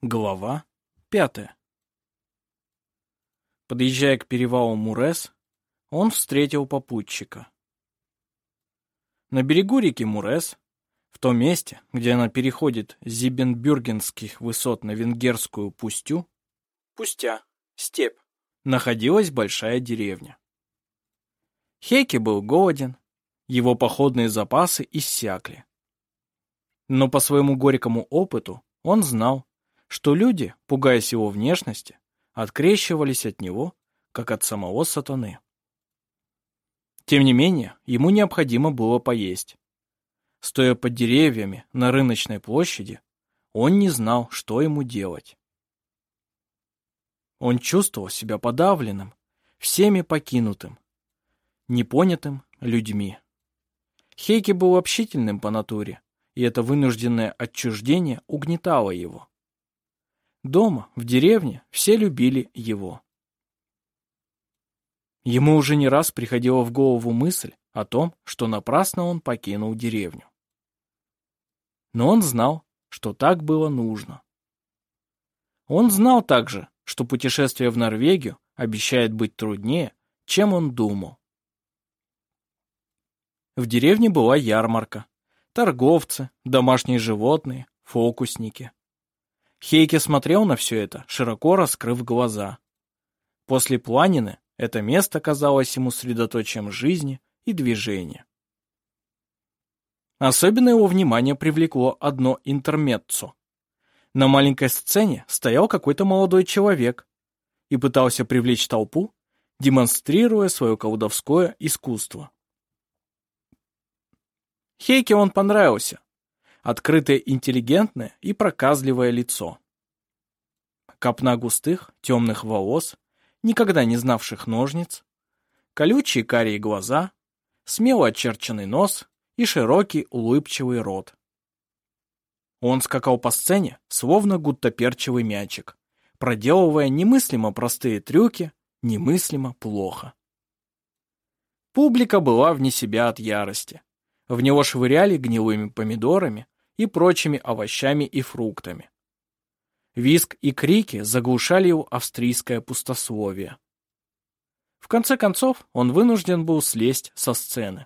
Глава 5. Подъезжая к перевалу Мурес, он встретил попутчика. На берегу реки Мурес, в том месте, где она переходит с Зибенбюргенских высот на венгерскую Пустю, Пустя, степь, находилась большая деревня. Хейке был голоден, его походные запасы иссякли. Но по своему горькому опыту он знал, что люди, пугаясь его внешности, открещивались от него, как от самого сатаны. Тем не менее, ему необходимо было поесть. Стоя под деревьями на рыночной площади, он не знал, что ему делать. Он чувствовал себя подавленным, всеми покинутым, непонятым людьми. Хейке был общительным по натуре, и это вынужденное отчуждение угнетало его. Дома, в деревне, все любили его. Ему уже не раз приходила в голову мысль о том, что напрасно он покинул деревню. Но он знал, что так было нужно. Он знал также, что путешествие в Норвегию обещает быть труднее, чем он думал. В деревне была ярмарка, торговцы, домашние животные, фокусники. Хейке смотрел на все это, широко раскрыв глаза. После планины это место казалось ему средоточием жизни и движения. Особенно его внимание привлекло одно интермеццо. На маленькой сцене стоял какой-то молодой человек и пытался привлечь толпу, демонстрируя свое колдовское искусство. Хейке он понравился. Открытое, интеллигентное и проказливое лицо. Копна густых, темных волос, никогда не знавших ножниц, колючие карие глаза, смело очерченный нос и широкий улыбчивый рот. Он скакал по сцене, словно гуттаперчевый мячик, проделывая немыслимо простые трюки, немыслимо плохо. Публика была вне себя от ярости. В него швыряли гнилыми помидорами и прочими овощами и фруктами. Визг и крики заглушали его австрийское пустословие. В конце концов, он вынужден был слезть со сцены.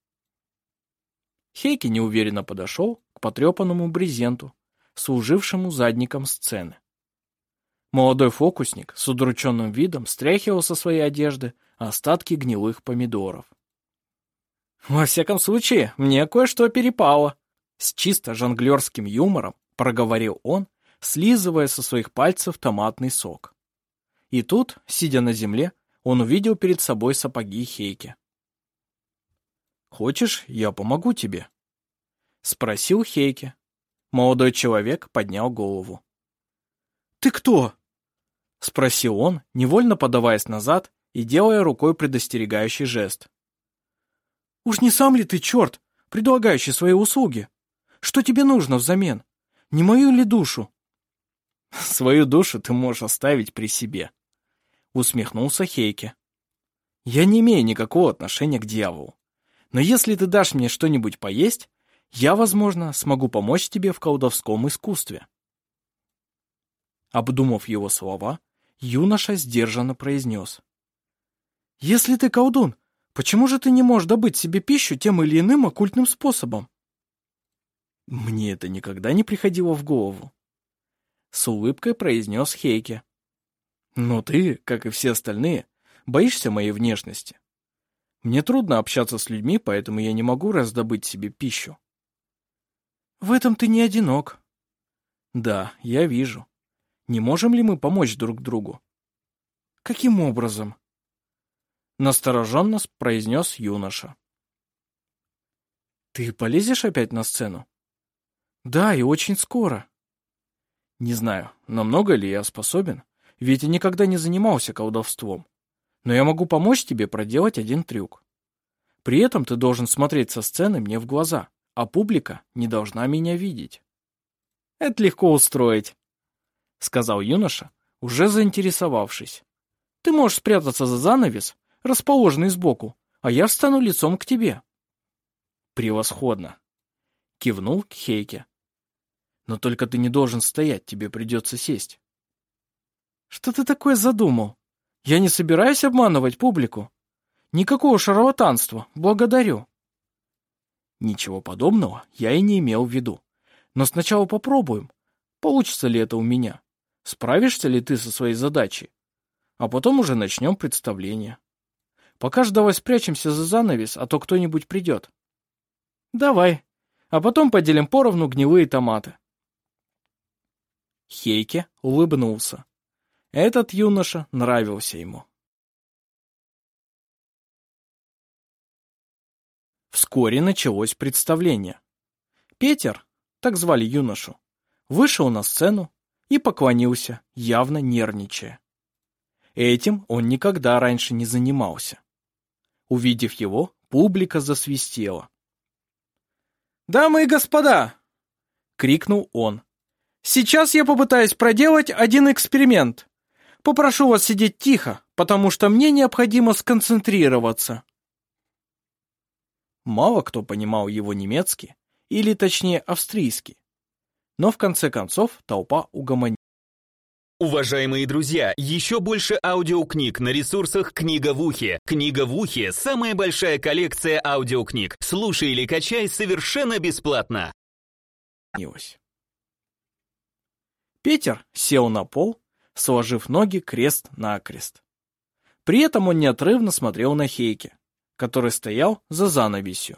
Хейке неуверенно подошел к потрепанному брезенту, служившему задником сцены. Молодой фокусник с удрученным видом стряхивал со своей одежды остатки гнилых помидоров. «Во всяком случае, мне кое-что перепало», — с чисто жонглерским юмором проговорил он, слизывая со своих пальцев томатный сок. И тут, сидя на земле, он увидел перед собой сапоги Хейке. «Хочешь, я помогу тебе?» — спросил Хейке. Молодой человек поднял голову. «Ты кто?» — спросил он, невольно подаваясь назад и делая рукой предостерегающий жест. «Уж не сам ли ты, черт, предлагающий свои услуги? Что тебе нужно взамен? Не мою ли душу?» «Свою душу ты можешь оставить при себе», — усмехнулся Хейке. «Я не имею никакого отношения к дьяволу. Но если ты дашь мне что-нибудь поесть, я, возможно, смогу помочь тебе в колдовском искусстве». Обдумав его слова, юноша сдержанно произнес. «Если ты колдун, почему же ты не можешь добыть себе пищу тем или иным оккультным способом?» «Мне это никогда не приходило в голову», — с улыбкой произнес Хейке. «Но ты, как и все остальные, боишься моей внешности. Мне трудно общаться с людьми, поэтому я не могу раздобыть себе пищу». «В этом ты не одинок». «Да, я вижу. Не можем ли мы помочь друг другу?» «Каким образом?» Настороженно произнес юноша. «Ты полезешь опять на сцену?» «Да, и очень скоро». «Не знаю, намного ли я способен, ведь я никогда не занимался колдовством. Но я могу помочь тебе проделать один трюк. При этом ты должен смотреть со сцены мне в глаза, а публика не должна меня видеть». «Это легко устроить», — сказал юноша, уже заинтересовавшись. «Ты можешь спрятаться за занавес, расположенный сбоку, а я встану лицом к тебе». «Превосходно», — кивнул Хейке. Но только ты не должен стоять, тебе придется сесть. Что ты такое задумал? Я не собираюсь обманывать публику. Никакого шарлатанства, благодарю. Ничего подобного я и не имел в виду. Но сначала попробуем, получится ли это у меня. Справишься ли ты со своей задачей? А потом уже начнем представление. Пока ж давай спрячемся за занавес, а то кто-нибудь придет. Давай. А потом поделим поровну гнилые томаты. Хейке улыбнулся. Этот юноша нравился ему. Вскоре началось представление. Петер, так звали юношу, вышел на сцену и поклонился, явно нервничая. Этим он никогда раньше не занимался. Увидев его, публика засвистела. «Дамы и господа!» — крикнул он. «Сейчас я попытаюсь проделать один эксперимент. Попрошу вас сидеть тихо, потому что мне необходимо сконцентрироваться». Мало кто понимал его немецкий, или точнее австрийский. Но в конце концов толпа угомонилась. Уважаемые друзья, еще больше аудиокниг на ресурсах «Книга в ухе». «Книга в ухе» — самая большая коллекция аудиокниг. Слушай или качай совершенно бесплатно. Петер сел на пол, сложив ноги крест-накрест. При этом он неотрывно смотрел на Хейке, который стоял за занавесью.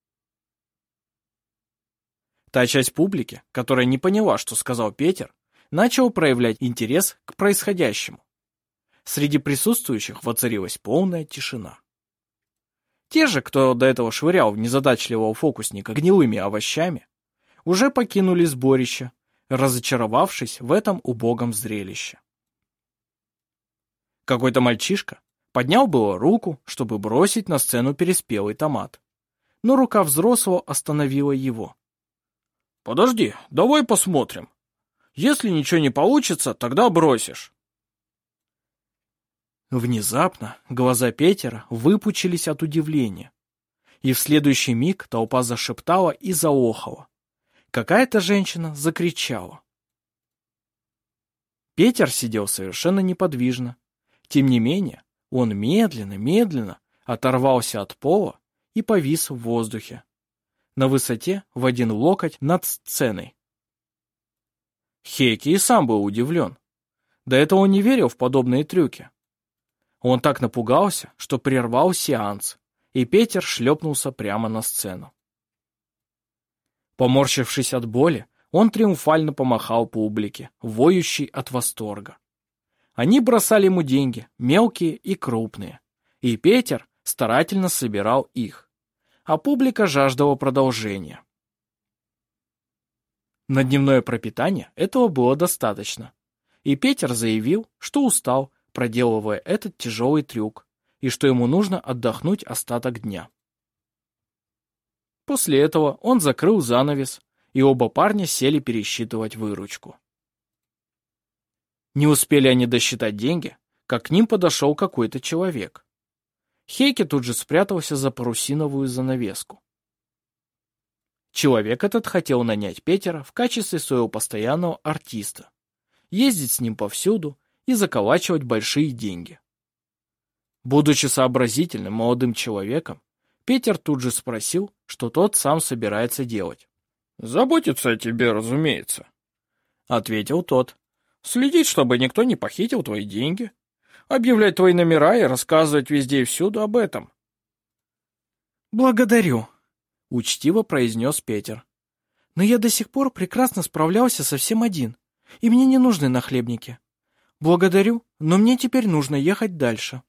Та часть публики, которая не поняла, что сказал Петер, начала проявлять интерес к происходящему. Среди присутствующих воцарилась полная тишина. Те же, кто до этого швырял в незадачливого фокусника гнилыми овощами, уже покинули сборище, разочаровавшись в этом убогом зрелище. Какой-то мальчишка поднял было руку, чтобы бросить на сцену переспелый томат, но рука взрослого остановила его. «Подожди, давай посмотрим. Если ничего не получится, тогда бросишь». Внезапно глаза Петера выпучились от удивления, и в следующий миг толпа зашептала и заохала. Какая-то женщина закричала. Петер сидел совершенно неподвижно. Тем не менее, он медленно оторвался от пола и повис в воздухе, на высоте в один локоть над сценой. Хейке и сам был удивлен. До этого он не верил в подобные трюки. Он так напугался, что прервал сеанс, и Петер шлепнулся прямо на сцену. Поморщившись от боли, он триумфально помахал публике, воющей от восторга. Они бросали ему деньги, мелкие и крупные, и Петер старательно собирал их, а публика жаждала продолжения. На дневное пропитание этого было достаточно, и Петер заявил, что устал, проделывая этот тяжелый трюк, и что ему нужно отдохнуть остаток дня. После этого он закрыл занавес, и оба парня сели пересчитывать выручку. Не успели они досчитать деньги, как к ним подошел какой-то человек. Хейке тут же спрятался за парусиновую занавеску. Человек этот хотел нанять Петера в качестве своего постоянного артиста, ездить с ним повсюду и заколачивать большие деньги. Будучи сообразительным молодым человеком, Петер тут же спросил, что тот сам собирается делать. «Заботиться о тебе, разумеется», — ответил тот. «Следить, чтобы никто не похитил твои деньги, объявлять твои номера и рассказывать везде и всюду об этом». «Благодарю», — учтиво произнес Петер. «Но я до сих пор прекрасно справлялся совсем один, и мне не нужны нахлебники. Благодарю, но мне теперь нужно ехать дальше».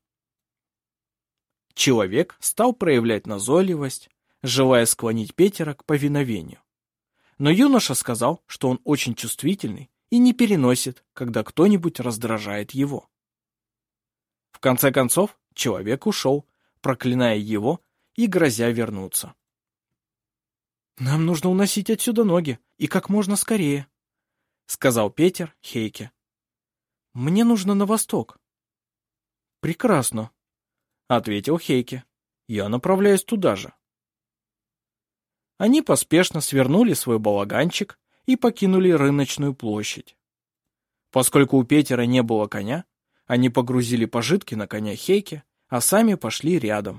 Человек стал проявлять назойливость, желая склонить Петера к повиновению. Но юноша сказал, что он очень чувствительный и не переносит, когда кто-нибудь раздражает его. В конце концов, человек ушел, проклиная его и грозя вернуться. «Нам нужно уносить отсюда ноги, и как можно скорее», — сказал Петер Хейке. «Мне нужно на восток». «Прекрасно», — ответил Хейке. «Я направляюсь туда же». Они поспешно свернули свой балаганчик и покинули рыночную площадь. Поскольку у Петера не было коня, они погрузили пожитки на коня Хейке, а сами пошли рядом.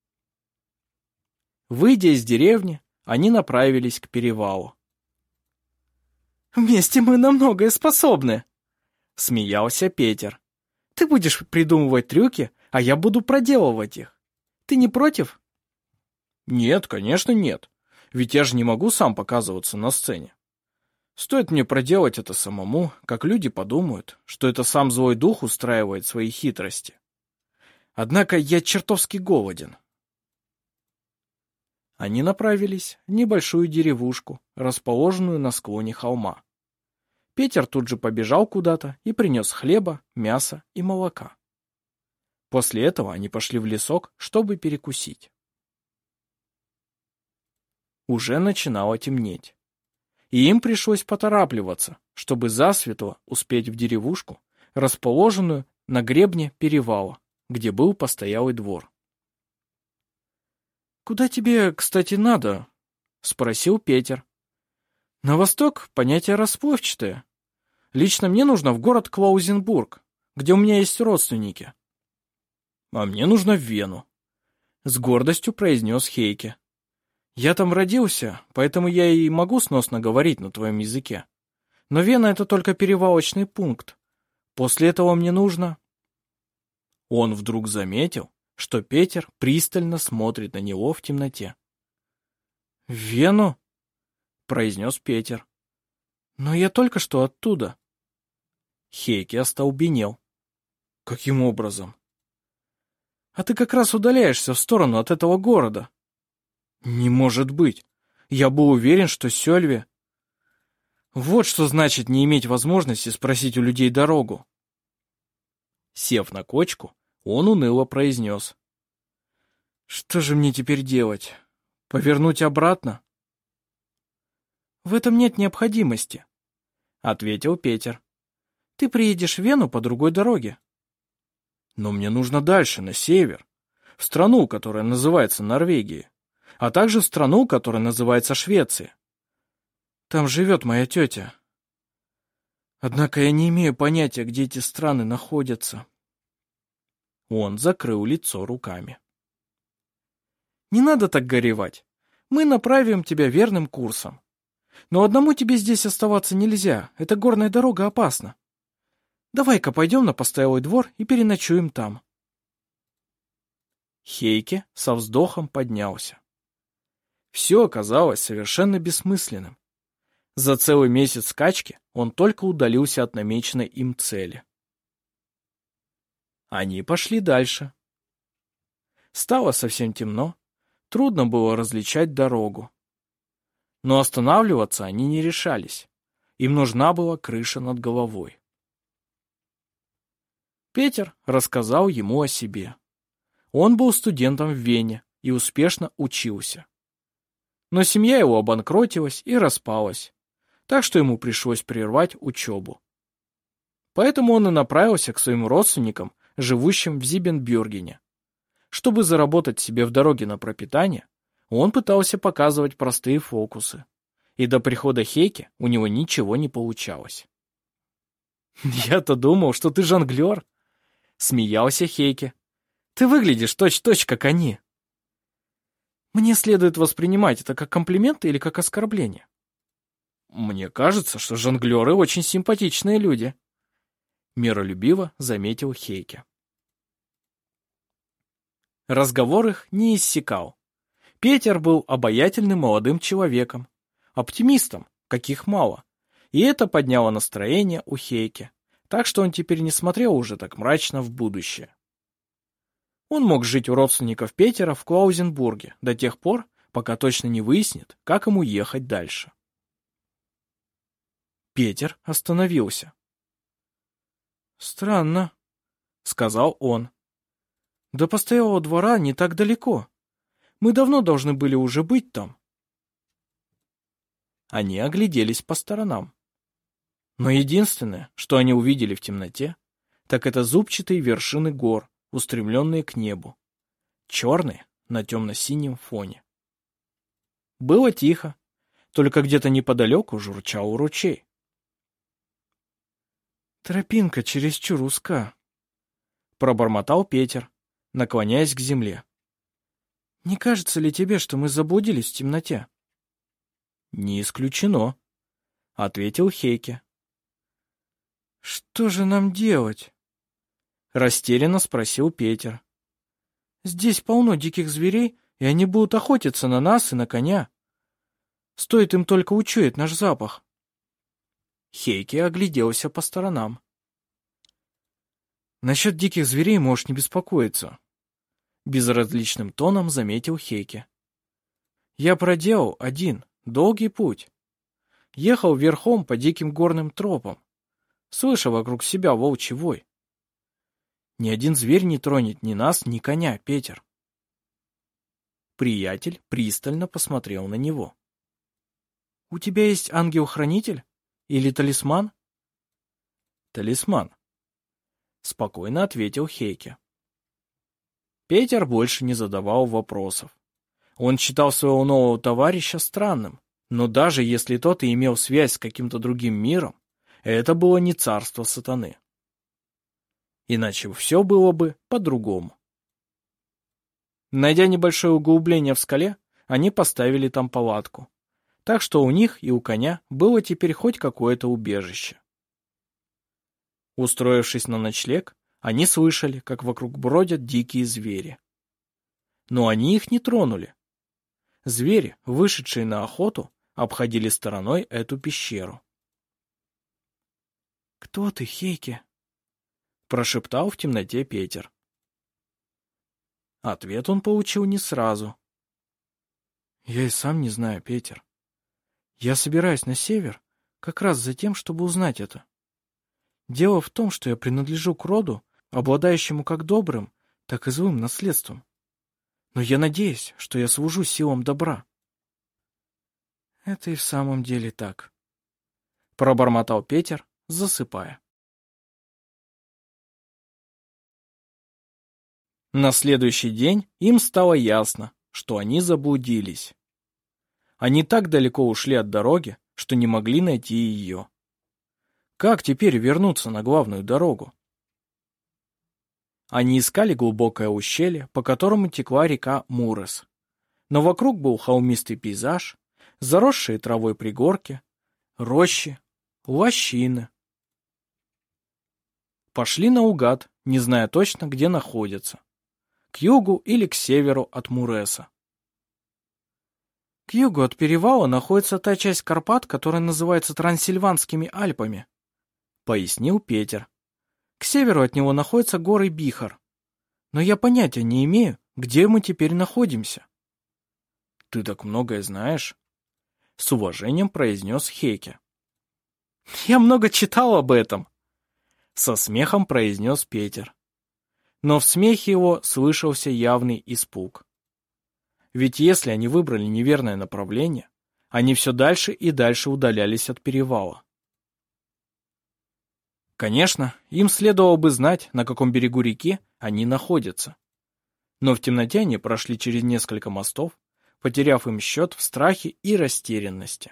Выйдя из деревни, они направились к перевалу. «Вместе мы на многое способны», — смеялся Петер. «Ты будешь придумывать трюки, а я буду проделывать их. Ты не против?» «Нет, конечно, нет. Ведь я же не могу сам показываться на сцене. Стоит мне проделать это самому, как люди подумают, что это сам злой дух устраивает свои хитрости. Однако я чертовски голоден». Они направились в небольшую деревушку, расположенную на склоне холма. Петер тут же побежал куда-то и принес хлеба, мяса и молока. После этого они пошли в лесок, чтобы перекусить. Уже начинало темнеть, и им пришлось поторапливаться, чтобы засветло успеть в деревушку, расположенную на гребне перевала, где был постоялый двор. «Куда тебе, кстати, надо?» — спросил Петер. «На восток понятие расплывчатое. Лично мне нужно в город Клаузенбург, где у меня есть родственники». «А мне нужно в Вену», — с гордостью произнес Хейке. «Я там родился, поэтому я и могу сносно говорить на твоем языке. Но Вена — это только перевалочный пункт. После этого мне нужно...» Он вдруг заметил, что Петер пристально смотрит на него в темноте. «В Вену?» — произнес Петер. «Но я только что оттуда». Хейке остолбенел. «Каким образом?» «А ты как раз удаляешься в сторону от этого города». «Не может быть! Я был уверен, что Сёльве...» «Вот что значит не иметь возможности спросить у людей дорогу». Сев на кочку, он уныло произнес. «Что же мне теперь делать? Повернуть обратно?» «В этом нет необходимости», — ответил Петер. «Ты приедешь в Вену по другой дороге». «Но мне нужно дальше, на север, в страну, которая называется Норвегией, а также в страну, которая называется Швеция. Там живет моя тетя. Однако я не имею понятия, где эти страны находятся». Он закрыл лицо руками. «Не надо так горевать. Мы направим тебя верным курсом. Но одному тебе здесь оставаться нельзя. Эта горная дорога опасна. Давай-ка пойдем на постоялый двор и переночуем там». Хейке со вздохом поднялся. Все оказалось совершенно бессмысленным. За целый месяц скачки он только удалился от намеченной им цели. Они пошли дальше. Стало совсем темно, трудно было различать дорогу. Но останавливаться они не решались. Им нужна была крыша над головой. Петер рассказал ему о себе. Он был студентом в Вене и успешно учился. Но семья его обанкротилась и распалась, так что ему пришлось прервать учебу. Поэтому он и направился к своим родственникам, живущим в Зибенбюргене. Чтобы заработать себе в дороге на пропитание, он пытался показывать простые фокусы, и до прихода Хейке у него ничего не получалось. «Я-то думал, что ты жонглер», — смеялся Хейке. «Ты выглядишь точь-в-точь, как они». «Мне следует воспринимать это как комплимент или как оскорбление?» «Мне кажется, что жонглеры очень симпатичные люди», — миролюбиво заметил Хейке. Разговор их не иссякал. Петер был обаятельным молодым человеком, оптимистом, каких мало, и это подняло настроение у Хейке, так что он теперь не смотрел уже так мрачно в будущее. Он мог жить у родственников Петера в Клаузенбурге до тех пор, пока точно не выяснит, как ему ехать дальше. Петер остановился. «Странно», — сказал он. «До постоялого двора не так далеко. Мы давно должны были уже быть там». Они огляделись по сторонам. Но единственное, что они увидели в темноте, так это зубчатые вершины гор, устремленные к небу, черные на темно-синем фоне. Было тихо, только где-то неподалеку журчал ручей. «Тропинка чересчур узка», — пробормотал Петер, наклоняясь к земле. «Не кажется ли тебе, что мы заблудились в темноте?» «Не исключено», — ответил Хейке. «Что же нам делать?» — растерянно спросил Петер. «Здесь полно диких зверей, и они будут охотиться на нас и на коня. Стоит им только учуять наш запах». Хейке огляделся по сторонам. «Насчет диких зверей можешь не беспокоиться», — безразличным тоном заметил Хейке. «Я проделал один долгий путь. Ехал верхом по диким горным тропам, слыша вокруг себя волчий вой. Ни один зверь не тронет ни нас, ни коня, Петер». Приятель пристально посмотрел на него. «У тебя есть ангел-хранитель? Или талисман?» «Талисман», — спокойно ответил Хейке. Петер больше не задавал вопросов. Он считал своего нового товарища странным, но даже если тот и имел связь с каким-то другим миром, это было не царство сатаны. Иначе все было бы по-другому. Найдя небольшое углубление в скале, они поставили там палатку, так что у них и у коня было теперь хоть какое-то убежище. Устроившись на ночлег, они слышали, как вокруг бродят дикие звери. Но они их не тронули. Звери, вышедшие на охоту, обходили стороной эту пещеру. «Кто ты, Хейке?» — прошептал в темноте Петер. Ответ он получил не сразу. «Я и сам не знаю, Петер. Я собираюсь на север как раз за тем, чтобы узнать это. Дело в том, что я принадлежу к роду, обладающему как добрым, так и злым наследством. Но я надеюсь, что я служу силам добра». «Это и в самом деле так», — пробормотал Петер, засыпая. На следующий день им стало ясно, что они заблудились. Они так далеко ушли от дороги, что не могли найти ее. Как теперь вернуться на главную дорогу? Они искали глубокое ущелье, по которому текла река Мурес. Но вокруг был холмистый пейзаж, заросшие травой пригорки, рощи, лощины. Пошли наугад, не зная точно, где находятся. К югу или к северу от Муреса. К югу от перевала находится та часть Карпат, которая называется Трансильванскими Альпами, пояснил Петер. К северу от него находятся горы Бихар. Но я понятия не имею, где мы теперь находимся. Ты так многое знаешь, с уважением произнес Хейке. Я много читал об этом, со смехом произнес Петер. Но в смехе его слышался явный испуг. Ведь если они выбрали неверное направление, они все дальше и дальше удалялись от перевала. Конечно, им следовало бы знать, на каком берегу реки они находятся. Но в темноте они прошли через несколько мостов, потеряв им счет в страхе и растерянности.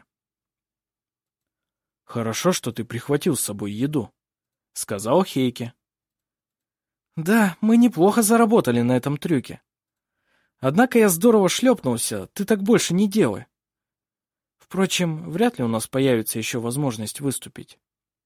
«Хорошо, что ты прихватил с собой еду», — сказал Хейке. «Да, мы неплохо заработали на этом трюке. Однако я здорово шлепнулся, ты так больше не делай. Впрочем, вряд ли у нас появится еще возможность выступить».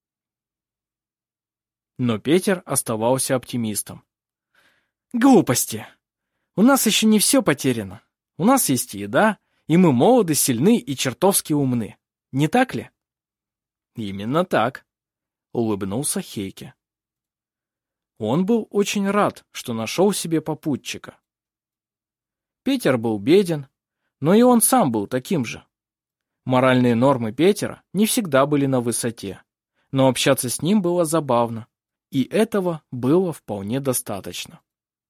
Но Петер оставался оптимистом. «Глупости! У нас еще не все потеряно. У нас есть еда, и мы молоды, сильны и чертовски умны. Не так ли?» «Именно так», — улыбнулся Хейке. Он был очень рад, что нашел себе попутчика. Петер был беден, но и он сам был таким же. Моральные нормы Петера не всегда были на высоте, но общаться с ним было забавно, и этого было вполне достаточно.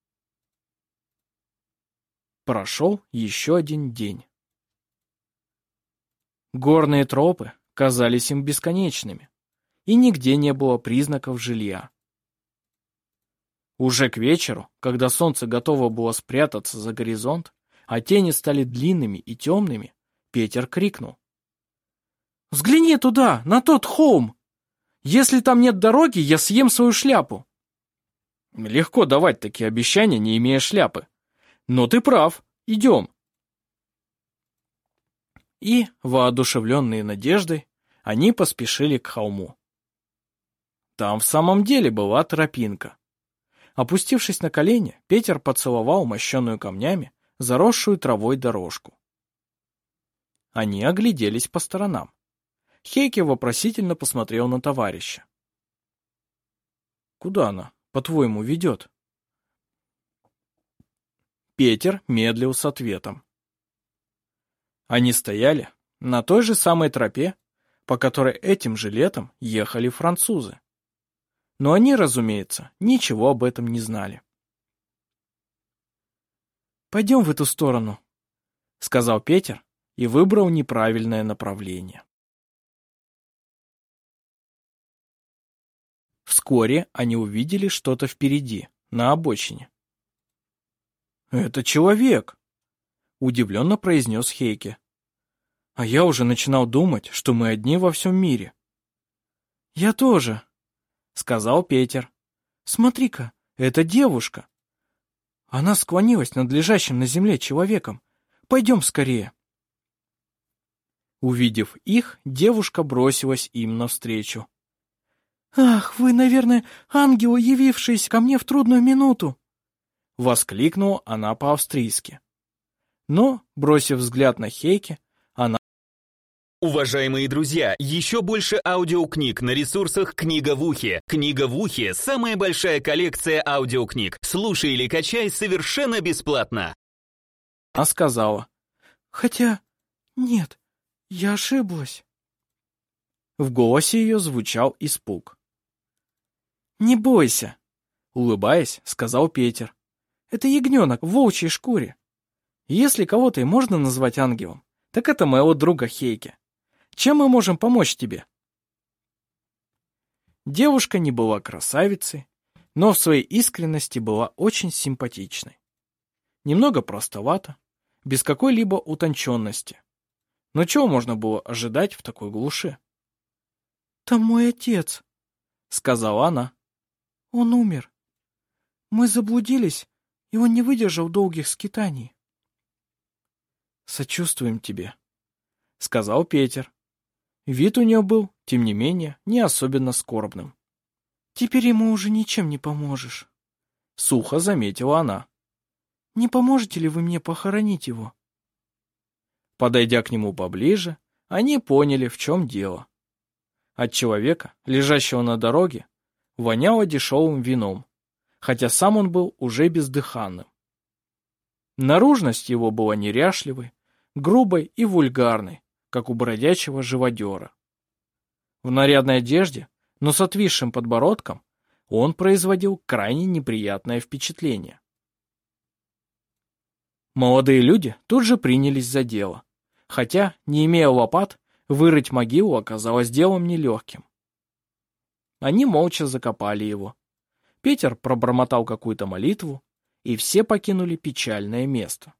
Прошел еще один день. Горные тропы казались им бесконечными, и нигде не было признаков жилья. Уже к вечеру, когда солнце готово было спрятаться за горизонт, а тени стали длинными и темными, Петер крикнул. Взгляни туда, на тот холм! Если там нет дороги, я съем свою шляпу!» Легко давать такие обещания, не имея шляпы. Но ты прав, идем. И, воодушевленные надеждой, они поспешили к холму. Там в самом деле была тропинка. Опустившись на колени, Петер поцеловал мощенную камнями заросшую травой дорожку. Они огляделись по сторонам. Хейке вопросительно посмотрел на товарища. «Куда она, по-твоему, ведет?» Петер медлил с ответом. Они стояли на той же самой тропе, по которой этим же летом ехали французы. Но они, разумеется, ничего об этом не знали. «Пойдем в эту сторону», — сказал Петер и выбрал неправильное направление. Вскоре они увидели что-то впереди, на обочине. «Это человек!» — удивленно произнес Хейке. «А я уже начинал думать, что мы одни во всем мире». «Я тоже», — сказал Петер. «Смотри-ка, это девушка. Она склонилась над лежащим на земле человеком. Пойдем скорее». Увидев их, девушка бросилась им навстречу. «Ах, вы, наверное, ангелы, явившиеся ко мне в трудную минуту!» — воскликнула она по-австрийски. Но, бросив взгляд на Хейке, она... Уважаемые друзья, еще больше аудиокниг на ресурсах «Книга в ухе». «Книга в ухе» — самая большая коллекция аудиокниг. Слушай или качай совершенно бесплатно. Она сказала: «Хотя... нет, я ошиблась». В голосе ее звучал испуг. «Не бойся», — улыбаясь, сказал Петер. «Это ягненок в волчьей шкуре. Если кого-то и можно назвать ангелом, так это моего друга Хейке. Чем мы можем помочь тебе?» Девушка не была красавицей, но в своей искренности была очень симпатичной. Немного простовата, без какой-либо утонченности. Но чего можно было ожидать в такой глуши? «Там мой отец», — сказала она. «Он умер. Мы заблудились, и он не выдержал долгих скитаний». «Сочувствуем тебе», — сказал Петер. Вид у нее был, тем не менее, не особенно скорбным. «Теперь ему уже ничем не поможешь», — сухо заметила она. «Не поможете ли вы мне похоронить его?» Подойдя к нему поближе, они поняли, в чем дело. От человека, лежащего на дороге, воняло дешевым вином, хотя сам он был уже бездыханным. Наружность его была неряшливой, грубой и вульгарной, как у бродячего живодера. В нарядной одежде, но с отвисшим подбородком, он производил крайне неприятное впечатление. Молодые люди тут же принялись за дело, хотя, не имея лопат, вырыть могилу оказалось делом нелегким. Они молча закопали его. Петер пробормотал какую-то молитву, и все покинули печальное место.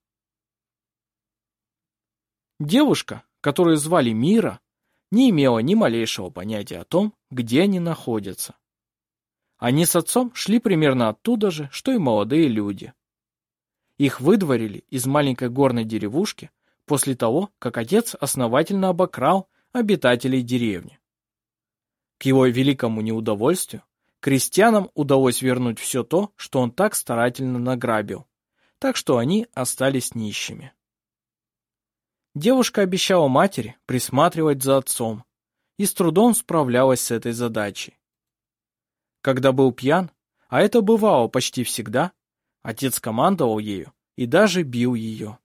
Девушка, которую звали Мира, не имела ни малейшего понятия о том, где они находятся. Они с отцом шли примерно оттуда же, что и молодые люди. Их выдворили из маленькой горной деревушки после того, как отец основательно обокрал обитателей деревни. К его великому неудовольствию, крестьянам удалось вернуть все то, что он так старательно награбил, так что они остались нищими. Девушка обещала матери присматривать за отцом и с трудом справлялась с этой задачей. Когда был пьян, а это бывало почти всегда, отец командовал ею и даже бил ее.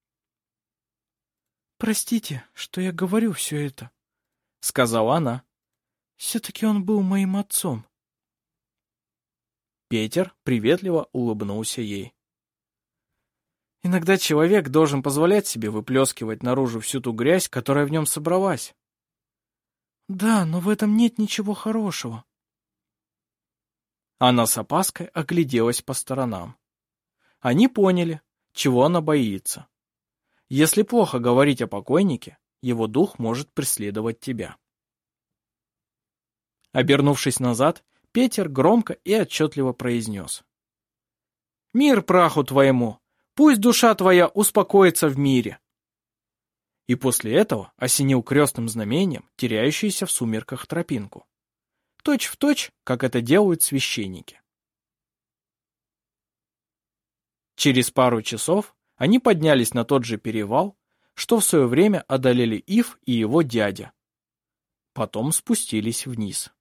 «Простите, что я говорю все это», — сказала она. «Все-таки он был моим отцом». Петер приветливо улыбнулся ей. «Иногда человек должен позволять себе выплескивать наружу всю ту грязь, которая в нем собралась». «Да, но в этом нет ничего хорошего». Она с опаской огляделась по сторонам. Они поняли, чего она боится. Если плохо говорить о покойнике, его дух может преследовать тебя. Обернувшись назад, Петер громко и отчетливо произнес: «Мир праху твоему! Пусть душа твоя успокоится в мире!» И после этого осенил крестным знамением теряющуюся в сумерках тропинку. Точь в точь, как это делают священники. Через пару часов они поднялись на тот же перевал, что в свое время одолели Ив и его дядя. Потом спустились вниз.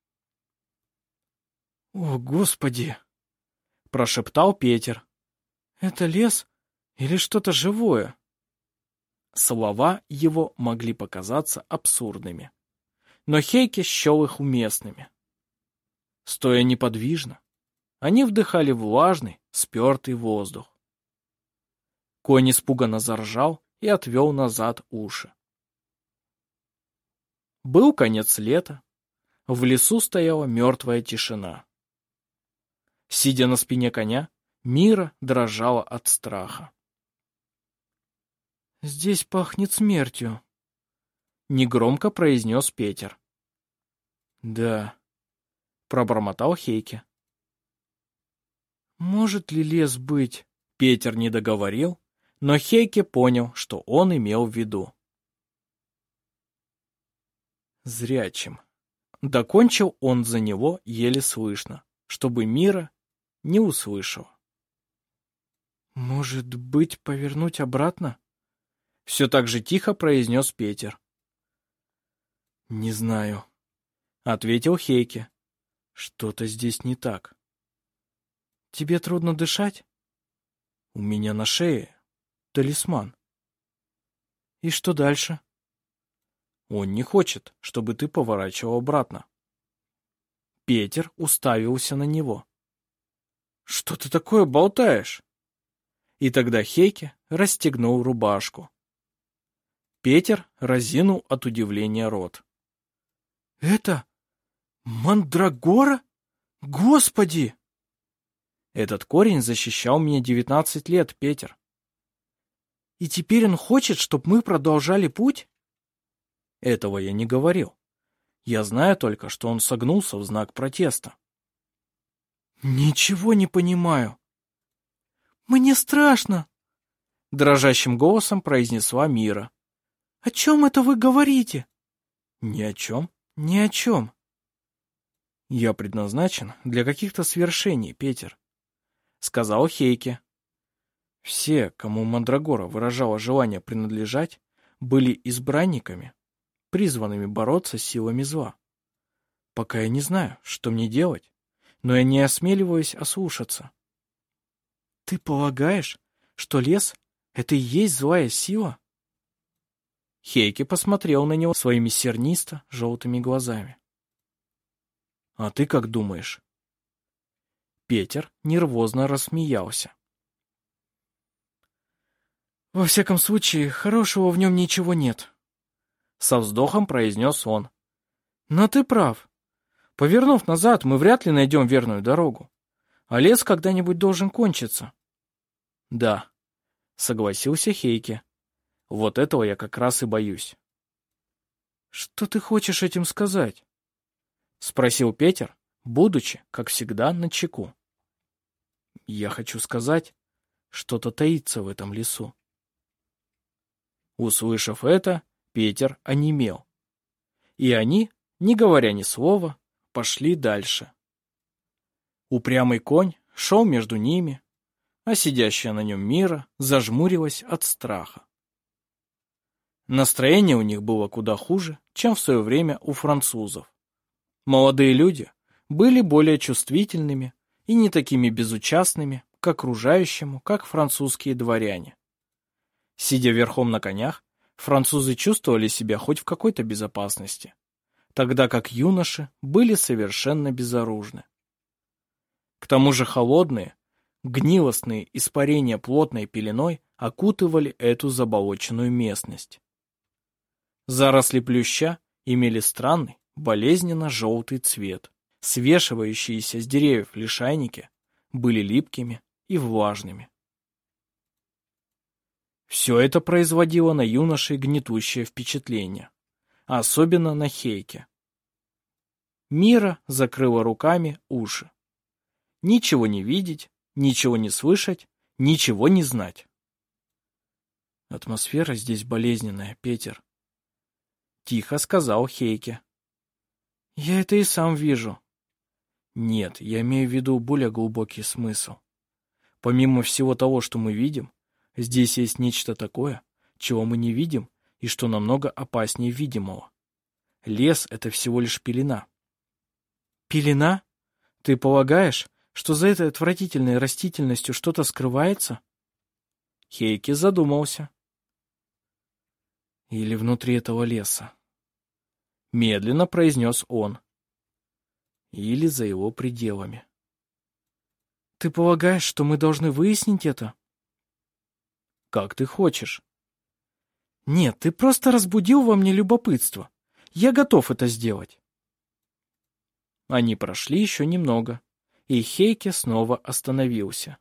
«О, Господи!» — прошептал Петер. «Это лес или что-то живое?» Слова его могли показаться абсурдными, но Хейке счел их уместными. Стоя неподвижно, они вдыхали влажный, спертый воздух. Конь испуганно заржал и отвел назад уши. Был конец лета, в лесу стояла мертвая тишина. Сидя на спине коня, Мира дрожала от страха. «Здесь пахнет смертью», — негромко произнес Петер. «Да», — пробормотал Хейке. «Может ли лес быть?» Петер не договорил, но Хейке понял, что он имел в виду. «Зрячим». Докончил он за него еле слышно, чтобы Мира не услышала. «Может быть, повернуть обратно?» Все так же тихо произнес Петер. «Не знаю», — ответил Хейке. «Что-то здесь не так». «Тебе трудно дышать?» «У меня на шее талисман». «И что дальше?» «Он не хочет, чтобы ты поворачивал обратно». Петер уставился на него. «Что ты такое болтаешь?» И тогда Хейке расстегнул рубашку. Петер разинул от удивления рот. «Это мандрагора? Господи!» «Этот корень защищал меня 19 лет, Петер». «И теперь он хочет, чтобы мы продолжали путь?» «Этого я не говорил. Я знаю только, что он согнулся в знак протеста». «Ничего не понимаю». «Мне страшно», — дрожащим голосом произнесла Мира. «О чем это вы говорите?» «Ни о чем, ни о чем». «Я предназначен для каких-то свершений, Петер», — сказал Хейке. «Все, кому Мандрагора выражала желание принадлежать, были избранниками, призванными бороться с силами зла. Пока я не знаю, что мне делать, но я не осмеливаюсь ослушаться». «Ты полагаешь, что лес — это и есть злая сила?» Хейке посмотрел на него своими сернисто-желтыми глазами. «А ты как думаешь?» Петер нервозно рассмеялся. «Во всяком случае, хорошего в нем ничего нет», — со вздохом произнес он. «Но ты прав. Повернув назад, мы вряд ли найдем верную дорогу. А лес когда-нибудь должен кончиться». «Да», — согласился Хейке. «Вот этого я как раз и боюсь». «Что ты хочешь этим сказать?» — спросил Петер, будучи, как всегда, начеку. «Я хочу сказать, что-то таится в этом лесу». Услышав это, Петер онемел. И они, не говоря ни слова, пошли дальше. Упрямый конь шел между ними, а сидящая на нем Мира зажмурилась от страха. Настроение у них было куда хуже, чем в свое время у французов. Молодые люди были более чувствительными и не такими безучастными к окружающему, как французские дворяне. Сидя верхом на конях, французы чувствовали себя хоть в какой-то безопасности, тогда как юноши были совершенно безоружны. К тому же холодные, гнилостные испарения плотной пеленой окутывали эту заболоченную местность. Заросли плюща имели странный, болезненно-желтый цвет. Свешивающиеся с деревьев лишайники были липкими и влажными. Все это производило на юношей гнетущее впечатление, особенно на Хейке. Мира закрыла руками уши. Ничего не видеть, ничего не слышать, ничего не знать. «Атмосфера здесь болезненная, Петер», — тихо сказал Хейке. «Я это и сам вижу». «Нет, я имею в виду более глубокий смысл. Помимо всего того, что мы видим, здесь есть нечто такое, чего мы не видим и что намного опаснее видимого. Лес — это всего лишь пелена». «Пелена? Ты полагаешь, что за этой отвратительной растительностью что-то скрывается?» Хейке задумался. «Или внутри этого леса?» Медленно произнес он. «Или за его пределами». «Ты полагаешь, что мы должны выяснить это?» «Как ты хочешь». «Нет, ты просто разбудил во мне любопытство. Я готов это сделать». Они прошли еще немного, и Хейке снова остановился.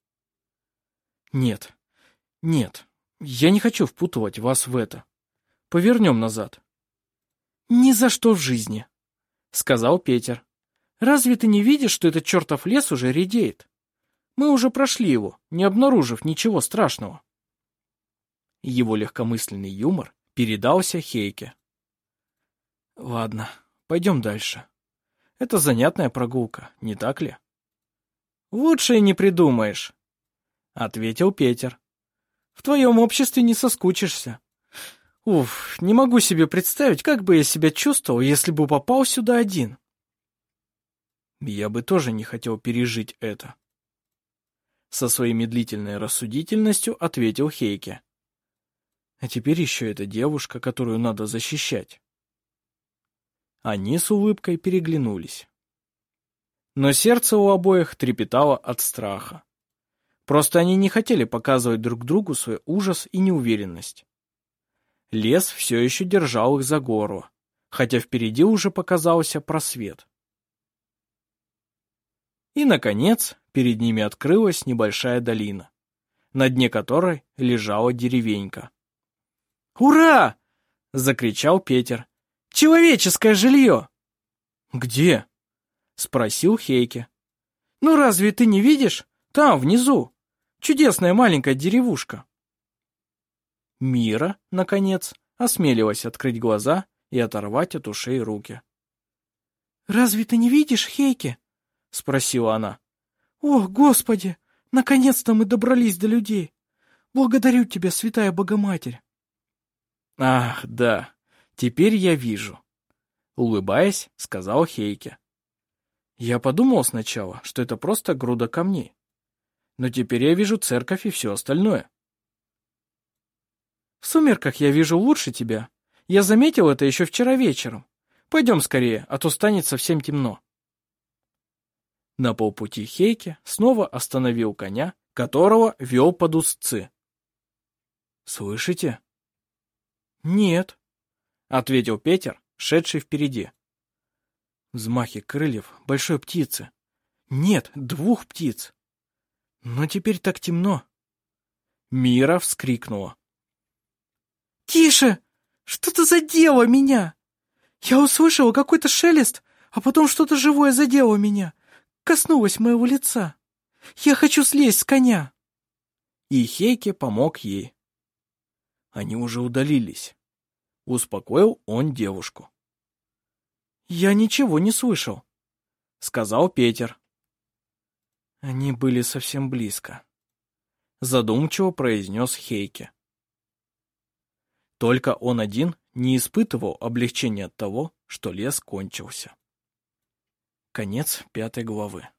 «Нет, нет, я не хочу впутывать вас в это. Повернем назад». «Ни за что в жизни», — сказал Петер. «Разве ты не видишь, что этот чертов лес уже редеет? Мы уже прошли его, не обнаружив ничего страшного». Его легкомысленный юмор передался Хейке. «Ладно, пойдем дальше. Это занятная прогулка, не так ли?» «Лучше и не придумаешь», — ответил Петер. «В твоем обществе не соскучишься. Уф, не могу себе представить, как бы я себя чувствовал, если бы попал сюда один». «Я бы тоже не хотел пережить это», — со своей медлительной рассудительностью ответил Хейке. «А теперь еще эта девушка, которую надо защищать». Они с улыбкой переглянулись. Но сердце у обоих трепетало от страха. Просто они не хотели показывать друг другу свой ужас и неуверенность. Лес все еще держал их за горло, хотя впереди уже показался просвет. И, наконец, перед ними открылась небольшая долина, на дне которой лежала деревенька. «Ура!» — закричал Петер. «Человеческое жилье!» «Где?» — спросил Хейке. «Ну разве ты не видишь? Там, внизу. Чудесная маленькая деревушка». Мира, наконец, осмелилась открыть глаза и оторвать от ушей руки. «Разве ты не видишь, Хейке?» — спросила она. «О, Господи! Наконец-то мы добрались до людей! Благодарю тебя, святая Богоматерь!» «Ах, да, теперь я вижу», — улыбаясь, сказал Хейке. «Я подумал сначала, что это просто груда камней. Но теперь я вижу церковь и все остальное». «В сумерках я вижу лучше тебя. Я заметил это еще вчера вечером. Пойдем скорее, а то станет совсем темно». На полпути Хейке снова остановил коня, которого вел под узцы. «Слышите?» «Нет», — ответил Петер, шедший впереди. «Взмахи крыльев большой птицы. Нет, 2 птиц. Но теперь так темно». Мира вскрикнула. «Тише! Что-то задело меня! Я услышала какой-то шелест, а потом что-то живое задело меня, коснулось моего лица. Я хочу слезть с коня!» И Хейке помог ей. Они уже удалились. Успокоил он девушку. «Я ничего не слышал», — сказал Петер. «Они были совсем близко», — задумчиво произнес Хейке. Только он один не испытывал облегчения от того, что лес кончился. Конец 5 главы.